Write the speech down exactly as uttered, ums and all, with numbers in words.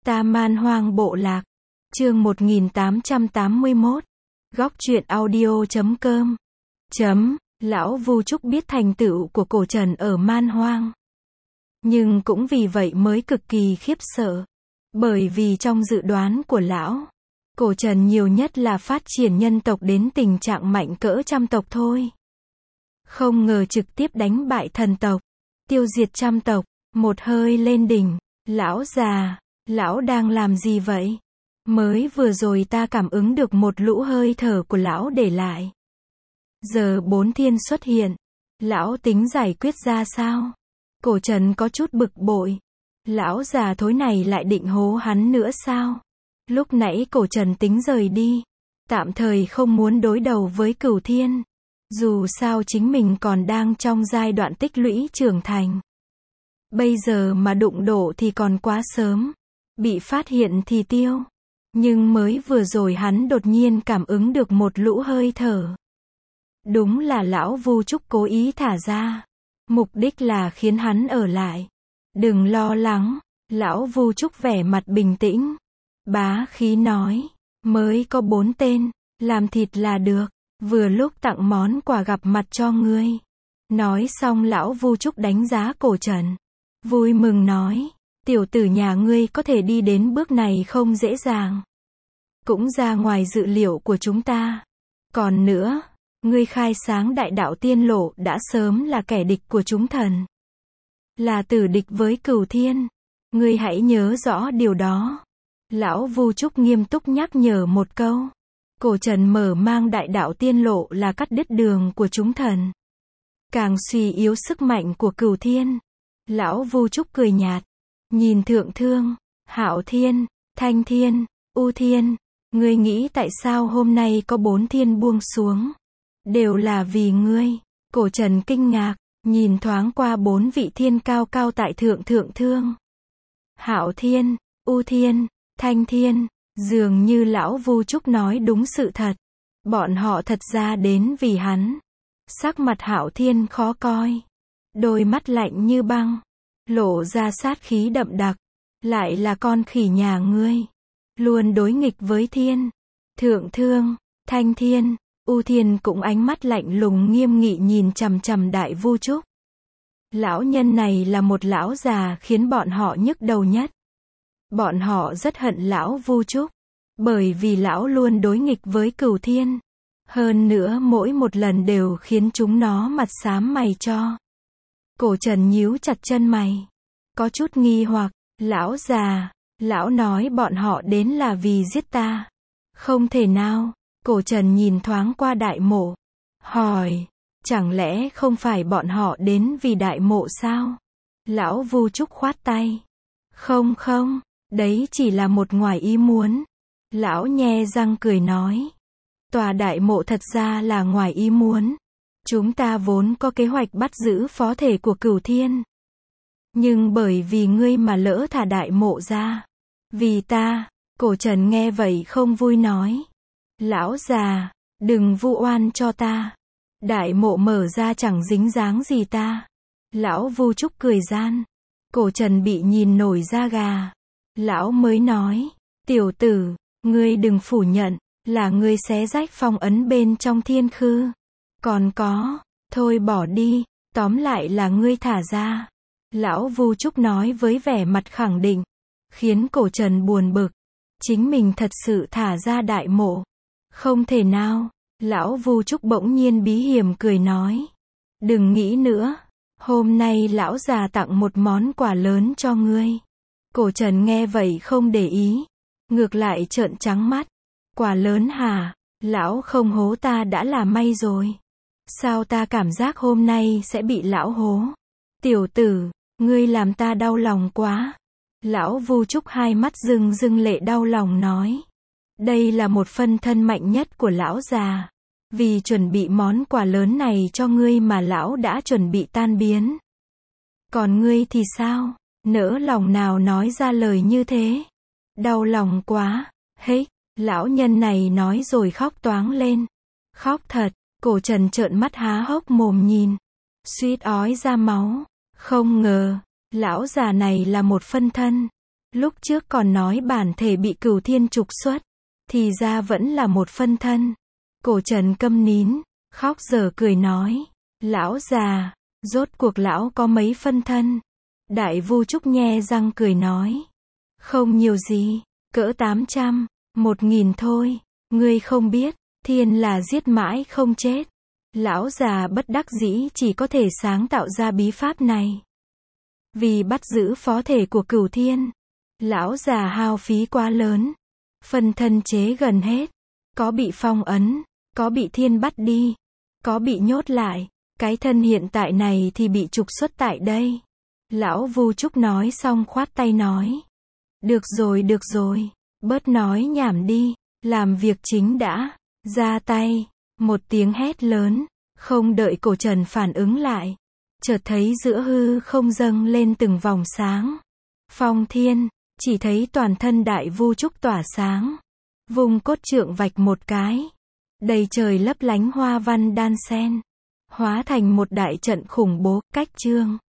Ta Man Hoang Bộ Lạc. Chương một nghìn tám trăm tám mươi mốt. Góc truyện audio chấm com. Chấm. Lão Vu Trúc biết thành tựu của cổ trần ở Man Hoang. Nhưng cũng vì vậy mới cực kỳ khiếp sợ. Bởi vì trong dự đoán của lão, cổ trần nhiều nhất là phát triển nhân tộc đến tình trạng mạnh cỡ trăm tộc thôi. Không ngờ trực tiếp đánh bại thần tộc, tiêu diệt trăm tộc, một hơi lên đỉnh. Lão già, lão đang làm gì vậy? Mới vừa rồi ta cảm ứng được một lũ hơi thở của lão để lại. Giờ bốn thiên xuất hiện, lão tính giải quyết ra sao? Cổ trần có chút bực bội. Lão già thối này lại định hố hắn nữa sao? Lúc nãy cổ trần tính rời đi, tạm thời không muốn đối đầu với cửu thiên. Dù sao chính mình còn đang trong giai đoạn tích lũy trưởng thành. Bây giờ mà đụng độ thì còn quá sớm. Bị phát hiện thì tiêu. Nhưng mới vừa rồi hắn đột nhiên cảm ứng được một lũ hơi thở. Đúng là lão Vu Trúc cố ý thả ra. Mục đích là khiến hắn ở lại. Đừng lo lắng. Lão Vu Trúc vẻ mặt bình tĩnh. Bá khí nói. Mới có bốn tên. Làm thịt là được. Vừa lúc tặng món quà gặp mặt cho ngươi. Nói xong lão Vu Trúc đánh giá cổ trần. Vui mừng nói. Tiểu tử nhà ngươi có thể đi đến bước này không dễ dàng. Cũng ra ngoài dự liệu của chúng ta. Còn nữa, ngươi khai sáng đại đạo tiên lộ đã sớm là kẻ địch của chúng thần. Là tử địch với cửu thiên. Ngươi hãy nhớ rõ điều đó. Lão Vu Trúc nghiêm túc nhắc nhở một câu. Cổ trần mở mang đại đạo tiên lộ là cắt đứt đường của chúng thần. Càng suy yếu sức mạnh của cửu thiên. Lão Vu Trúc cười nhạt. Nhìn Thượng Thương, Hạo Thiên, Thanh Thiên, U Thiên. Ngươi nghĩ tại sao hôm nay có bốn thiên buông xuống? Đều là vì ngươi. Cổ trần kinh ngạc, nhìn thoáng qua bốn vị thiên cao cao tại Thượng Thượng Thương. Hạo Thiên, U Thiên, Thanh Thiên. Dường như lão Vu Trúc nói đúng sự thật. Bọn họ thật ra đến vì hắn. Sắc mặt Hạo Thiên khó coi. Đôi mắt lạnh như băng. Lộ ra sát khí đậm đặc. Lại là con khỉ nhà ngươi. Luôn đối nghịch với thiên. Thượng Thương, Thanh Thiên, U Thiên cũng ánh mắt lạnh lùng nghiêm nghị nhìn chằm chằm đại Vu Trúc. Lão nhân này là một lão già khiến bọn họ nhức đầu nhất. Bọn họ rất hận lão Vu Trúc. Bởi vì lão luôn đối nghịch với cửu thiên. Hơn nữa mỗi một lần đều khiến chúng nó mặt xám mày cho. Cổ trần nhíu chặt chân mày. Có chút nghi hoặc. Lão già, lão nói bọn họ đến là vì giết ta. Không thể nào. Cổ trần nhìn thoáng qua đại mộ. Hỏi. Chẳng lẽ không phải bọn họ đến vì đại mộ sao? Lão Vu Trúc khoát tay. Không không. Đấy chỉ là một ngoài ý muốn. Lão nhe răng cười nói. Tòa đại mộ thật ra là ngoài ý muốn. Chúng ta vốn có kế hoạch bắt giữ phó thể của cửu thiên. Nhưng bởi vì ngươi mà lỡ thả đại mộ ra. Vì ta. Cổ trần nghe vậy không vui nói. Lão già, đừng vu oan cho ta. Đại mộ mở ra chẳng dính dáng gì ta. Lão Vu Trúc cười gian. Cổ trần bị nhìn nổi da gà. Lão mới nói. Tiểu tử, ngươi đừng phủ nhận. Là ngươi xé rách phong ấn bên trong thiên khư. Còn có. Thôi bỏ đi. Tóm lại là ngươi thả ra. Lão Vu Trúc nói với vẻ mặt khẳng định. Khiến cổ trần buồn bực. Chính mình thật sự thả ra đại mộ. Không thể nào. Lão Vu Trúc bỗng nhiên bí hiểm cười nói. Đừng nghĩ nữa. Hôm nay lão già tặng một món quà lớn cho ngươi. Cổ trần nghe vậy không để ý. Ngược lại trợn trắng mắt. Quà lớn hả? Lão không hố ta đã là may rồi. Sao ta cảm giác hôm nay sẽ bị lão hố? Tiểu tử, ngươi làm ta đau lòng quá. Lão Vu Trúc hai mắt rưng rưng lệ đau lòng nói. Đây là một phân thân mạnh nhất của lão già. Vì chuẩn bị món quà lớn này cho ngươi mà lão đã chuẩn bị tan biến. Còn ngươi thì sao? Nỡ lòng nào nói ra lời như thế? Đau lòng quá. Hếch, lão nhân này nói rồi khóc toáng lên. Khóc thật. Cổ trần trợn mắt há hốc mồm nhìn. Suýt ói ra máu. Không ngờ. Lão già này là một phân thân. Lúc trước còn nói bản thể bị Cửu Thiên trục xuất, thì ra vẫn là một phân thân. Cổ Trần câm nín, khóc dở cười nói. Lão già, rốt cuộc lão có mấy phân thân? Đại Vu Trúc nhe răng cười nói. Không nhiều gì, cỡ tám trăm, một nghìn thôi. Ngươi không biết, thiên là giết mãi không chết. Lão già bất đắc dĩ chỉ có thể sáng tạo ra bí pháp này. Vì bắt giữ phó thể của Cửu Thiên, lão già hao phí quá lớn. Phân thân chế gần hết. Có bị phong ấn, có bị thiên bắt đi, có bị nhốt lại. Cái thân hiện tại này thì bị trục xuất tại đây. Lão Vu Trúc nói xong khoát tay nói. Được rồi được rồi, bớt nói nhảm đi, làm việc chính đã, ra tay. Một tiếng hét lớn, không đợi Cổ Trần phản ứng lại. Chợt thấy giữa hư không dâng lên từng vòng sáng. Phong thiên, chỉ thấy toàn thân Đại Vu Trúc tỏa sáng. Vùng cốt trượng vạch một cái. Đầy trời lấp lánh hoa văn đan sen. Hóa thành một đại trận khủng bố, cách chương.